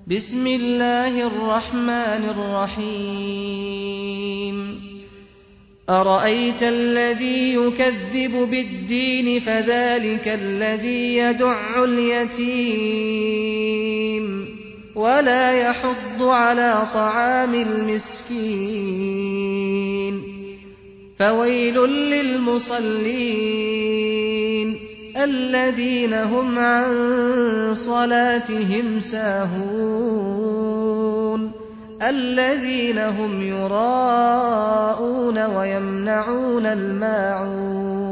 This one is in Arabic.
بسم الله الرحمن الرحيم أرأيت الذي يكذب بالدين فذلك الذي يدع اليتيم ولا يحض على طعام المسكين فويل للمصلين الذين هم عن صلاتهم ساهون الذين هم يراءون ويمنعون الماعون